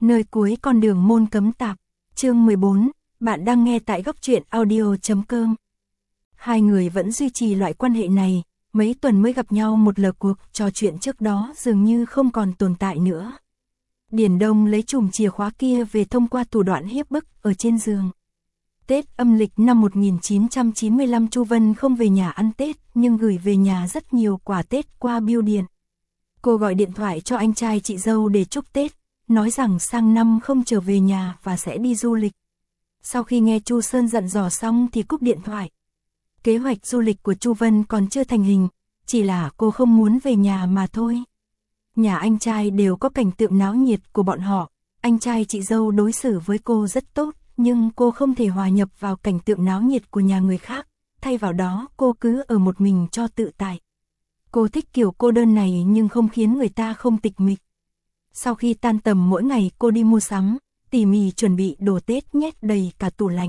Nơi cuối con đường môn cấm tạp, chương 14, bạn đang nghe tại góc truyện audio.com. Hai người vẫn duy trì loại quan hệ này, mấy tuần mới gặp nhau một lần, cuộc trò chuyện trước đó dường như không còn tồn tại nữa. Điền Đông lấy chùm chìa khóa kia về thông qua thủ đoạn hiếp bức ở trên giường. Tết âm lịch năm 1995 Chu Vân không về nhà ăn Tết nhưng gửi về nhà rất nhiều quà Tết qua bưu điện. Cô gọi điện thoại cho anh trai chị dâu để chúc Tết, nói rằng sang năm không trở về nhà và sẽ đi du lịch. Sau khi nghe Chu Sơn dặn dò xong thì cúp điện thoại. Kế hoạch du lịch của Chu Vân còn chưa thành hình, chỉ là cô không muốn về nhà mà thôi. Nhà anh trai đều có cảnh tượng náo nhiệt của bọn họ, anh trai chị dâu đối xử với cô rất tốt, nhưng cô không thể hòa nhập vào cảnh tượng náo nhiệt của nhà người khác, thay vào đó cô cứ ở một mình cho tự tại. Cô thích kiểu cô đơn này nhưng không khiến người ta không tịch mịch. Sau khi tan tầm mỗi ngày cô đi mua sắm, tỉ mỉ chuẩn bị đồ Tết nhét đầy cả tủ lạnh.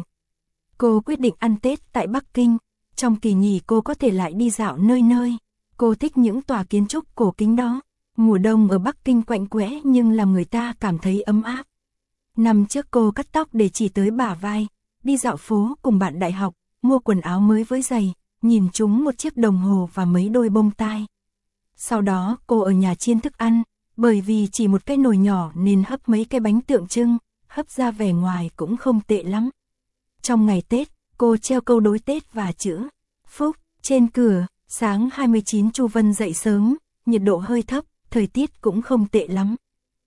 Cô quyết định ăn Tết tại Bắc Kinh, trong kỳ nghỉ cô có thể lại đi dạo nơi nơi. Cô thích những tòa kiến trúc cổ kính đó. Mùa đông ở Bắc Kinh quạnh quẽ nhưng làm người ta cảm thấy ấm áp. Năm trước cô cắt tóc để chỉ tới bả vai, đi dạo phố cùng bạn đại học, mua quần áo mới với giày, nhìn chúng một chiếc đồng hồ và mấy đôi bông tai. Sau đó cô ở nhà chiên thức ăn, bởi vì chỉ một cái nồi nhỏ nên hấp mấy cái bánh tượng trưng, hấp ra vẻ ngoài cũng không tệ lắm. Trong ngày Tết, cô treo câu đối Tết và chữ Phúc trên cửa. Sáng 29 Chu Vân dậy sớm, nhiệt độ hơi thấp, thời tiết cũng không tệ lắm.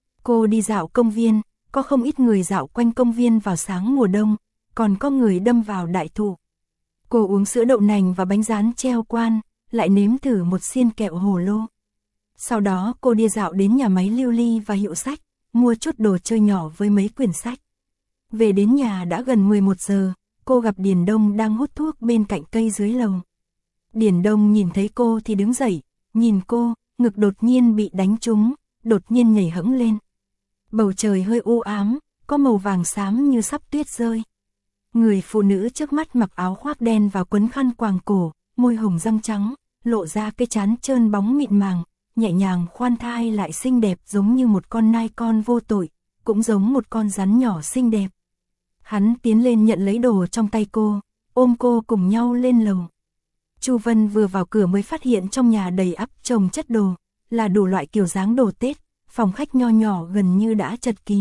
Cô đi dạo công viên, có không ít người dạo quanh công viên vào sáng mùa đông, còn có người đâm vào đại thụ. Cô uống sữa đậu nành và bánh rán treo quan, lại nếm thử một xiên kẹo hồ lô. Sau đó cô đi dạo đến nhà máy Lưu Ly và hiệu sách, mua chút đồ chơi nhỏ với mấy quyển sách. Về đến nhà đã gần 11 giờ, cô gặp Điền Đông đang hút thuốc bên cạnh cây dưới lầu. Điền Đông nhìn thấy cô thì đứng dậy, nhìn cô, ngực đột nhiên bị đánh trúng, đột nhiên nhảy hẫng lên. Bầu trời hơi u ám, có màu vàng xám như sắp tuyết rơi. Người phụ nữ trước mắt mặc áo khoác đen và quấn khăn quàng cổ, môi hồng răng trắng, lộ ra cái trán trơn bóng mịn màng, nhẹ nhàng khoan thai lại xinh đẹp giống như một con nai con vô tội, cũng giống một con rắn nhỏ xinh đẹp. Hắn tiến lên nhận lấy đồ trong tay cô, ôm cô cùng nhau lên lầu. Chu Vân vừa vào cửa mới phát hiện trong nhà đầy ắp chồng chất đồ, là đủ loại kiểu dáng đồ Tết, phòng khách nho nhỏ gần như đã chật kín.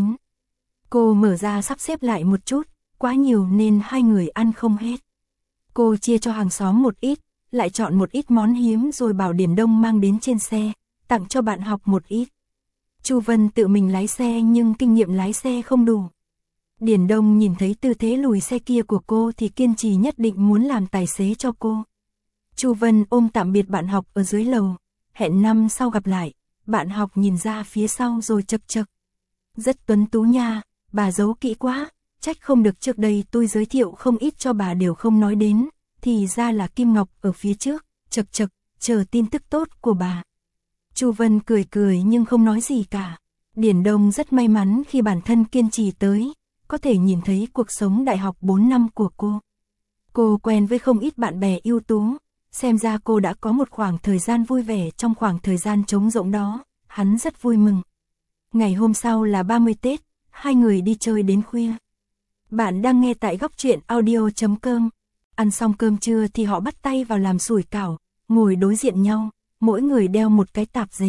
Cô mở ra sắp xếp lại một chút, quá nhiều nên hai người ăn không hết. Cô chia cho hàng xóm một ít, lại chọn một ít món hiếm rồi bảo Điền Đông mang đến trên xe, tặng cho bạn học một ít. Chu Vân tự mình lái xe nhưng kinh nghiệm lái xe không đủ. Điền Đông nhìn thấy tư thế lùi xe kia của cô thì kiên trì nhất định muốn làm tài xế cho cô. Chu Vân ôm tạm biệt bạn học ở dưới lầu, hẹn năm sau gặp lại. Bạn học nhìn ra phía sau rồi chậc chậc. Rất tuấn tú nha, bà giấu kỹ quá, trách không được trước đây tôi giới thiệu không ít cho bà đều không nói đến, thì ra là Kim Ngọc ở phía trước, chậc chậc, chờ tin tức tốt của bà. Chu Vân cười cười nhưng không nói gì cả. Điền Đông rất may mắn khi bản thân kiên trì tới, có thể nhìn thấy cuộc sống đại học 4 năm của cô. Cô quen với không ít bạn bè ưu tú. Xem ra cô đã có một khoảng thời gian vui vẻ trong khoảng thời gian trống rỗng đó, hắn rất vui mừng. Ngày hôm sau là 30 Tết, hai người đi chơi đến khuya. Bạn đang nghe tại góc truyện audio.com. Ăn xong cơm trưa thì họ bắt tay vào làm sủi cảo, ngồi đối diện nhau, mỗi người đeo một cái tạp dề.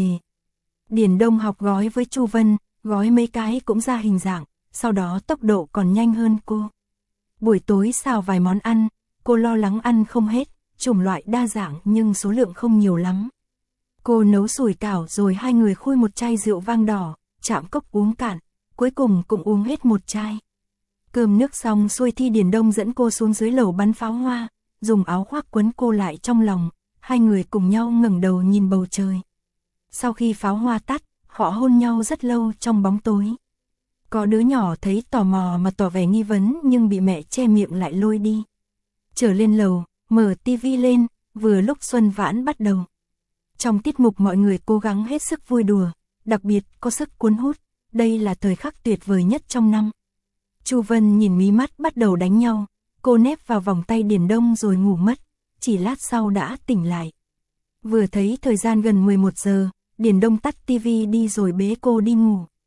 Điền Đông học gói với Chu Vân, gói mấy cái cũng ra hình dạng, sau đó tốc độ còn nhanh hơn cô. Buổi tối xào vài món ăn, cô lo lắng ăn không hết. Chủng loại đa dạng nhưng số lượng không nhiều lắm. Cô nấu sủi cảo rồi hai người khui một chai rượu vang đỏ, chạm cốc uống cạn, cuối cùng cũng uống hết một chai. Cơm nước xong xuôi thì Điền Đông dẫn cô xuống dưới lầu bắn pháo hoa, dùng áo khoác quấn cô lại trong lòng, hai người cùng nhau ngẩng đầu nhìn bầu trời. Sau khi pháo hoa tắt, họ hôn nhau rất lâu trong bóng tối. Có đứa nhỏ thấy tò mò mà tỏ vẻ nghi vấn nhưng bị mẹ che miệng lại lôi đi. Trở lên lầu, mở tivi lên, vừa lúc Xuân Vãn bắt đầu. Trong tiết mục mọi người cố gắng hết sức vui đùa, đặc biệt có sức cuốn hút, đây là thời khắc tuyệt vời nhất trong năm. Chu Vân nhìn mí mắt bắt đầu đánh nhau, cô nép vào vòng tay Điền Đông rồi ngủ mất, chỉ lát sau đã tỉnh lại. Vừa thấy thời gian gần 11 giờ, Điền Đông tắt tivi đi rồi bế cô đi ngủ.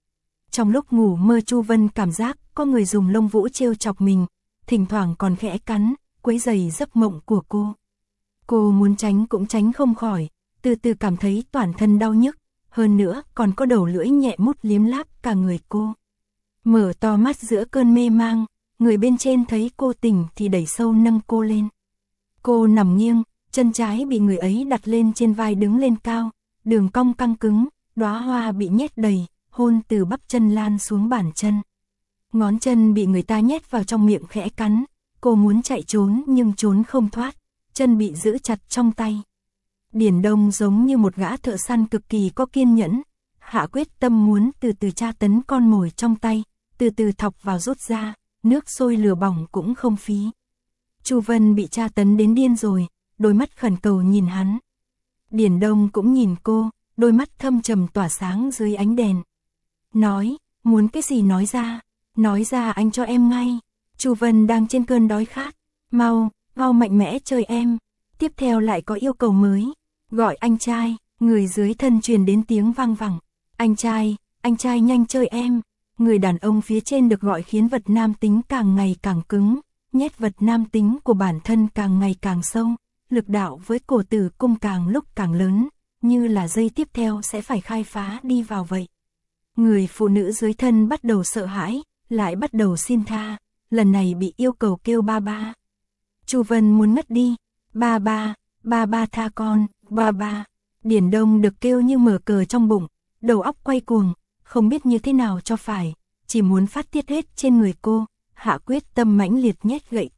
Trong lúc ngủ mơ Chu Vân cảm giác có người dùng lông vũ trêu chọc mình, thỉnh thoảng còn khẽ cắn, quấy rầy giấc mộng của cô. Cô muốn tránh cũng tránh không khỏi, từ từ cảm thấy toàn thân đau nhức, hơn nữa còn có đầu lưỡi nhẹ mút liếm láp cả người cô. Mở to mắt giữa cơn mê mang, người bên trên thấy cô tỉnh thì đẩy sâu nâng cô lên. Cô nằm nghiêng, chân trái bị người ấy đặt lên trên vai đứng lên cao, đường cong căng cứng, đóa hoa bị nhét đầy, hôn từ bắp chân lan xuống bàn chân. Ngón chân bị người ta nhét vào trong miệng khẽ cắn, cô muốn chạy trốn nhưng trốn không thoát, chân bị giữ chặt trong tay. Điển Đông giống như một gã thợ săn cực kỳ có kiên nhẫn, hạ quyết tâm muốn từ từ tra tấn con mồi trong tay, từ từ thọc vào rút ra, nước sôi lửa bỏng cũng không phí. Chu Vân bị tra tấn đến điên rồi, đôi mắt khẩn cầu nhìn hắn. Điển Đông cũng nhìn cô, đôi mắt thâm trầm tỏa sáng dưới ánh đèn. Nói, muốn cái gì nói ra anh cho em ngay. Chu Vân đang trên cơn đói khát, mau mạnh mẽ chơi em. Tiếp theo lại có yêu cầu mới, gọi anh trai, người dưới thân truyền đến tiếng vang vẳng. Anh trai nhanh chơi em. Người đàn ông phía trên được gọi khiến vật nam tính càng ngày càng cứng, nhét vật nam tính của bản thân càng ngày càng sâu, lực đạo với cổ tử cung càng lúc càng lớn, như là dây tiếp theo sẽ phải khai phá đi vào vậy. Người phụ nữ dưới thân bắt đầu sợ hãi, lại bắt đầu xin tha, lần này bị yêu cầu kêu ba ba. Chu Vân muốn ngất đi, ba ba tha con, ba ba. Điển Đông được kêu như mở cờ trong bụng, đầu óc quay cuồng, không biết như thế nào cho phải, chỉ muốn phát tiết hết trên người cô, hạ quyết tâm mãnh liệt nhét gậy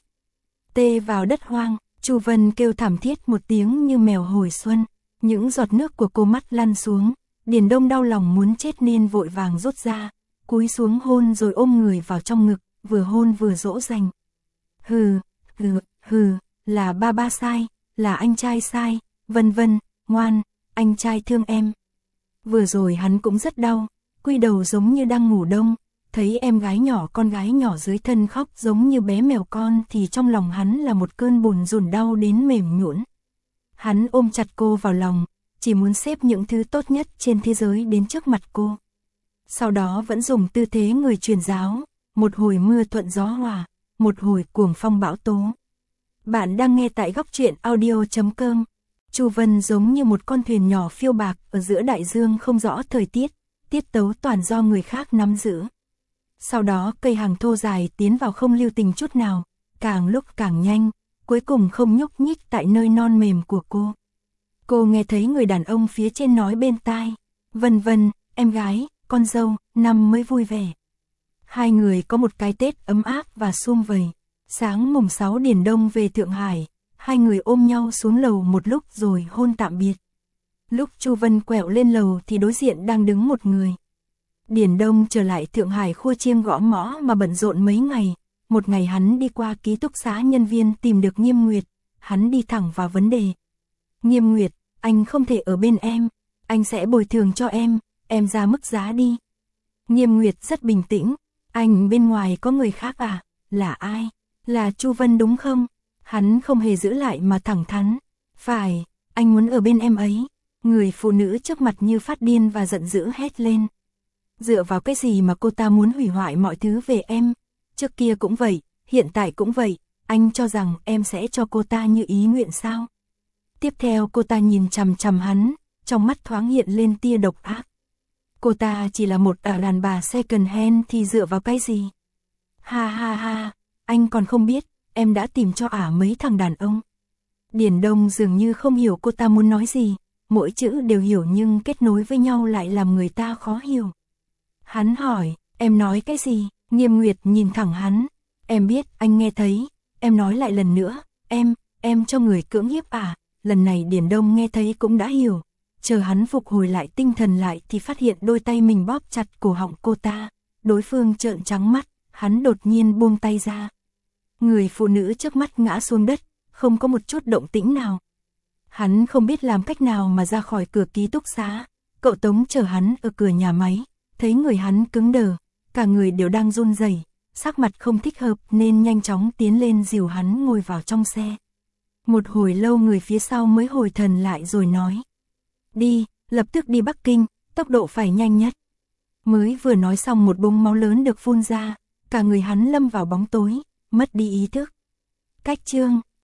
tê vào đất hoang. Chu Vân kêu thảm thiết một tiếng như mèo hồi xuân, những giọt nước của cô mắt lăn xuống, Điển Đông đau lòng muốn chết nên vội vàng rút ra, cúi xuống hôn rồi ôm người vào trong ngực, vừa hôn vừa dỗ dành. Hừ, là ba sai, là anh trai sai, vân, ngoan, anh trai thương em. Vừa rồi hắn cũng rất đau, quy đầu giống như đang ngủ đông, thấy em gái nhỏ con gái nhỏ dưới thân khóc giống như bé mèo con thì trong lòng hắn là một cơn buồn rùn đau đến mềm nhũn. Hắn ôm chặt cô vào lòng, chỉ muốn xếp những thứ tốt nhất trên thế giới đến trước mặt cô. Sau đó vẫn dùng tư thế người truyền giáo, một hồi mưa thuận gió hòa, một hồi cuồng phong bão tố. Bạn đang nghe tại góc truyện audio.com. Chu Vân giống như một con thuyền nhỏ phiêu bạc ở giữa đại dương không rõ thời tiết, tiết tấu toàn do người khác nắm giữ. Sau đó cây hàng thô dài tiến vào không lưu tình chút nào, càng lúc càng nhanh, cuối cùng không nhúc nhích tại nơi non mềm của cô. Cô nghe thấy người đàn ông phía trên nói bên tai, Vân, em gái, con dâu, năm mới vui vẻ. Hai người có một cái Tết ấm áp và sum vầy. Sáng mùng 6 Điển Đông về Thượng Hải, hai người ôm nhau xuống lầu một lúc rồi hôn tạm biệt. Lúc Chu Vân quẹo lên lầu thì đối diện đang đứng một người. Điển Đông trở lại Thượng Hải khua chiêng gõ mõ mà bận rộn mấy ngày. Một ngày hắn đi qua ký túc xá nhân viên tìm được Nghiêm Nguyệt, hắn đi thẳng vào vấn đề. Nghiêm Nguyệt, anh không thể ở bên em, anh sẽ bồi thường cho em ra mức giá đi. Nghiêm Nguyệt rất bình tĩnh, anh bên ngoài có người khác à, là ai? Là Chu Vân đúng không? Hắn không hề giữ lại mà thẳng thắn. Phải, anh muốn ở bên em ấy. Người phụ nữ trước mặt như phát điên và giận dữ hét lên. Dựa vào cái gì mà cô ta muốn hủy hoại mọi thứ về em? Trước kia cũng vậy, hiện tại cũng vậy, anh cho rằng em sẽ cho cô ta như ý nguyện sao? Tiếp theo cô ta nhìn chằm chằm hắn, trong mắt thoáng hiện lên tia độc ác. Cô ta chỉ là một đàn bà second hand thì dựa vào cái gì? Ha, anh còn không biết, em đã tìm cho mấy thằng đàn ông. Điển Đông dường như không hiểu cô ta muốn nói gì, mỗi chữ đều hiểu nhưng kết nối với nhau lại làm người ta khó hiểu. Hắn hỏi, em nói cái gì? Nghiêm Nguyệt nhìn thẳng hắn, em biết, anh nghe thấy, em nói lại lần nữa, em cho người cưỡng hiếp à? Lần này Điển Đông nghe thấy cũng đã hiểu, chờ hắn phục hồi lại tinh thần lại thì phát hiện đôi tay mình bóp chặt cổ họng cô ta, đối phương trợn trắng mắt, hắn đột nhiên buông tay ra. Người phụ nữ trước mắt ngã xuống đất, không có một chút động tĩnh nào. Hắn không biết làm cách nào mà ra khỏi cửa ký túc xá, cậu Tống chờ hắn ở cửa nhà máy, thấy người hắn cứng đờ, cả người đều đang run rẩy, sắc mặt không thích hợp nên nhanh chóng tiến lên dìu hắn ngồi vào trong xe. Một hồi lâu người phía sau mới hồi thần lại rồi nói. Đi, lập tức đi Bắc Kinh, tốc độ phải nhanh nhất. Mới vừa nói xong một búng máu lớn được phun ra, cả người hắn lâm vào bóng tối, mất đi ý thức. Cách chương,